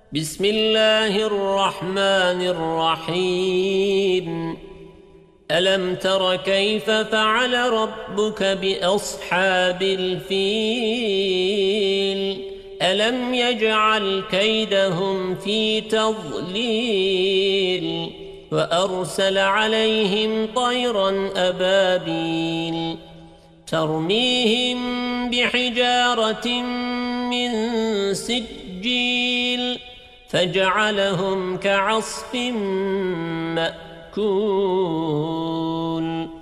بسم الله الرحمن الرحيم ألم تر كيف فعل ربك بأصحاب الفيل ألم يجعل كيدهم في تضليل وأرسل عليهم طيرا أبابيل ترميهم بحجارة من سجيل فجعلهم كعصف مأكول